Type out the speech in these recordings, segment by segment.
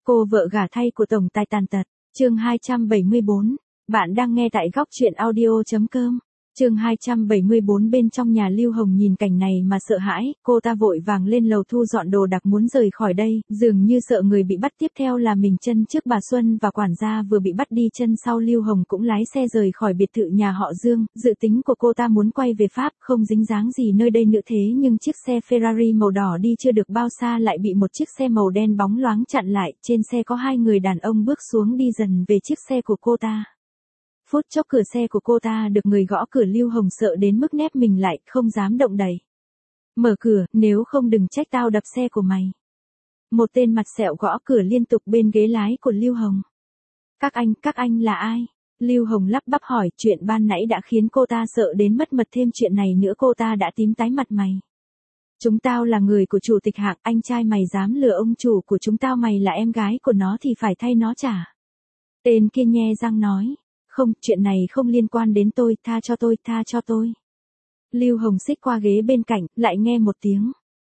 Cô vợ gả thay của tổng tài tàn tật. Chương 274. Bạn đang nghe tại góc truyện audio.com. Chương 274. Bên trong nhà Lưu Hồng nhìn cảnh này mà sợ hãi, cô ta vội vàng lên lầu thu dọn đồ đạc muốn rời khỏi đây, dường như sợ người bị bắt tiếp theo là mình. Chân trước bà Xuân và quản gia vừa bị bắt đi, chân sau Lưu Hồng cũng lái xe rời khỏi biệt thự nhà họ Dương. Dự tính của cô ta muốn quay về Pháp, không dính dáng gì nơi đây nữa, thế nhưng chiếc xe Ferrari màu đỏ đi chưa được bao xa lại bị một chiếc xe màu đen bóng loáng chặn lại. Trên xe có hai người đàn ông bước xuống đi dần về chiếc xe của cô ta. Phút chốc cửa xe của cô ta được người gõ cửa. Lưu Hồng sợ đến mức nép mình lại, không dám động đậy. Mở cửa, nếu không đừng trách tao đập xe của mày. Một tên mặt sẹo gõ cửa liên tục bên ghế lái của Lưu Hồng. Các anh là ai? Lưu Hồng lắp bắp hỏi. Chuyện ban nãy đã khiến cô ta sợ đến mất mật, thêm chuyện này nữa cô ta đã tím tái mặt mày. Chúng tao là người của chủ tịch Hạng, anh trai mày dám lừa ông chủ của chúng tao, mày là em gái của nó thì phải thay nó trả. Tên kia nhe răng nói. Không, chuyện này không liên quan đến tôi, tha cho tôi. Lưu Hồng xích qua ghế bên cạnh, lại nghe một tiếng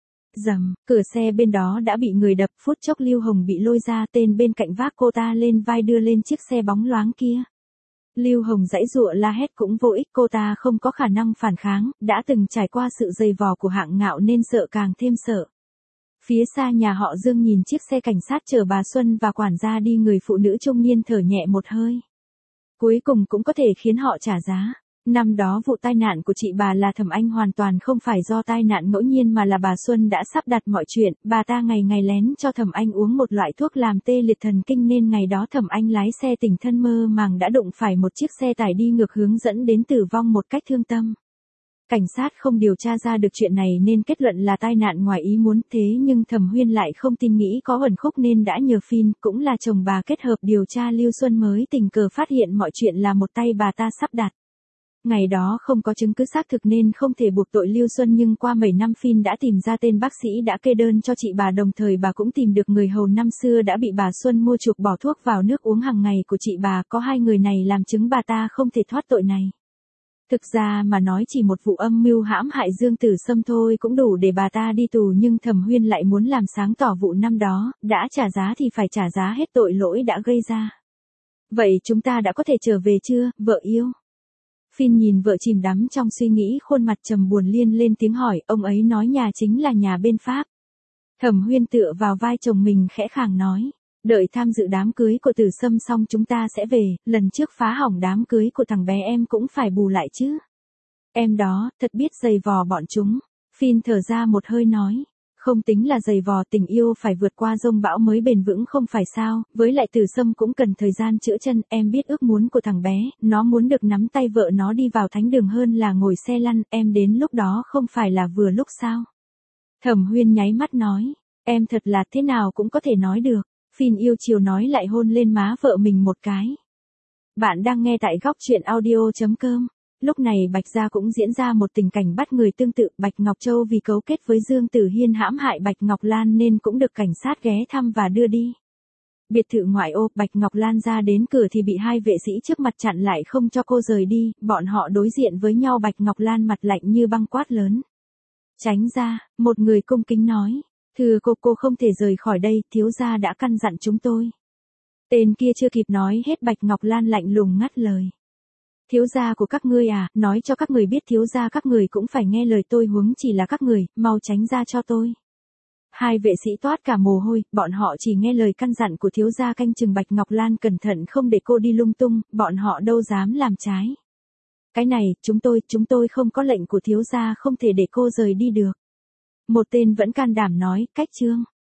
rầm, cửa xe bên đó đã bị người đập. Phút chốc Lưu Hồng bị lôi ra, tên bên cạnh vác cô ta lên vai đưa lên chiếc xe bóng loáng kia. Lưu Hồng giãy giụa la hét cũng vô ích, cô ta không có khả năng phản kháng, đã từng trải qua sự dày vò của Hạng Ngạo nên sợ càng thêm sợ. Phía xa nhà họ Dương nhìn chiếc xe cảnh sát chở bà Xuân và quản gia đi, người phụ nữ trung niên thở nhẹ một hơi. Cuối cùng cũng có thể khiến họ trả giá. Năm đó vụ tai nạn của chị bà là Thẩm Anh hoàn toàn không phải do tai nạn ngẫu nhiên mà là bà Xuân đã sắp đặt mọi chuyện. Bà ta ngày ngày lén cho Thẩm Anh uống một loại thuốc làm tê liệt thần kinh nên ngày đó Thẩm Anh lái xe tỉnh thân mơ màng đã đụng phải một chiếc xe tải đi ngược hướng dẫn đến tử vong một cách thương tâm. Cảnh sát không điều tra ra được chuyện này nên kết luận là tai nạn ngoài ý muốn, thế nhưng Thẩm Huyên lại không tin, nghĩ có uẩn khúc nên đã nhờ Phin, cũng là chồng bà, kết hợp điều tra. Lưu Xuân mới tình cờ phát hiện mọi chuyện là một tay bà ta sắp đặt. Ngày đó không có chứng cứ xác thực nên không thể buộc tội Lưu Xuân, nhưng qua 7 năm Phin đã tìm ra tên bác sĩ đã kê đơn cho chị bà, đồng thời bà cũng tìm được người hầu năm xưa đã bị bà Xuân mua chuộc bỏ thuốc vào nước uống hàng ngày của chị bà. Có hai người này làm chứng bà ta không thể thoát tội này. Thực ra mà nói chỉ một vụ âm mưu hãm hại Dương Tử Sâm thôi cũng đủ để bà ta đi tù, nhưng Thẩm Huyên lại muốn làm sáng tỏ vụ năm đó, đã trả giá thì phải trả giá hết tội lỗi đã gây ra. Vậy chúng ta đã có thể trở về chưa, vợ yêu? Phin nhìn vợ chìm đắm trong suy nghĩ, khuôn mặt trầm buồn liên lên tiếng hỏi. Ông ấy nói nhà chính là nhà bên Pháp. Thẩm Huyên tựa vào vai chồng mình khẽ khàng nói. Đợi tham dự đám cưới của Tử Sâm xong chúng ta sẽ về, lần trước phá hỏng đám cưới của thằng bé em cũng phải bù lại chứ. Em đó, thật biết giày vò bọn chúng. Phin thở ra một hơi nói. Không tính là giày vò, tình yêu phải vượt qua dông bão mới bền vững không phải sao, với lại Tử Sâm cũng cần thời gian chữa chân. Em biết ước muốn của thằng bé, nó muốn được nắm tay vợ nó đi vào thánh đường hơn là ngồi xe lăn, em đến lúc đó không phải là vừa lúc sao? Thẩm Huyên nháy mắt nói. Em thật là thế nào cũng có thể nói được. Phin yêu chiều nói, lại hôn lên má vợ mình một cái. Bạn đang nghe tại góc truyện audio.com. Lúc này Bạch Gia cũng diễn ra một tình cảnh bắt người tương tự. Bạch Ngọc Châu vì cấu kết với Dương Tử Hiên hãm hại Bạch Ngọc Lan nên cũng được cảnh sát ghé thăm và đưa đi biệt thự ngoại ô. Bạch Ngọc Lan ra đến cửa thì bị hai vệ sĩ trước mặt chặn lại không cho cô rời đi. Bọn họ đối diện với nhau, Bạch Ngọc Lan mặt lạnh như băng quát lớn. Tránh ra, một người cung kính nói. Thưa cô không thể rời khỏi đây, thiếu gia đã căn dặn chúng tôi. Tên kia chưa kịp nói hết, Bạch Ngọc Lan lạnh lùng ngắt lời. Thiếu gia của các ngươi à, nói cho các người biết thiếu gia các người cũng phải nghe lời tôi, huống chỉ là các người, mau tránh ra cho tôi. Hai vệ sĩ toát cả mồ hôi, bọn họ chỉ nghe lời căn dặn của thiếu gia canh chừng Bạch Ngọc Lan cẩn thận không để cô đi lung tung, bọn họ đâu dám làm trái. Cái này, chúng tôi không có lệnh của thiếu gia, không thể để cô rời đi được. Một tên vẫn can đảm nói. Cách trương.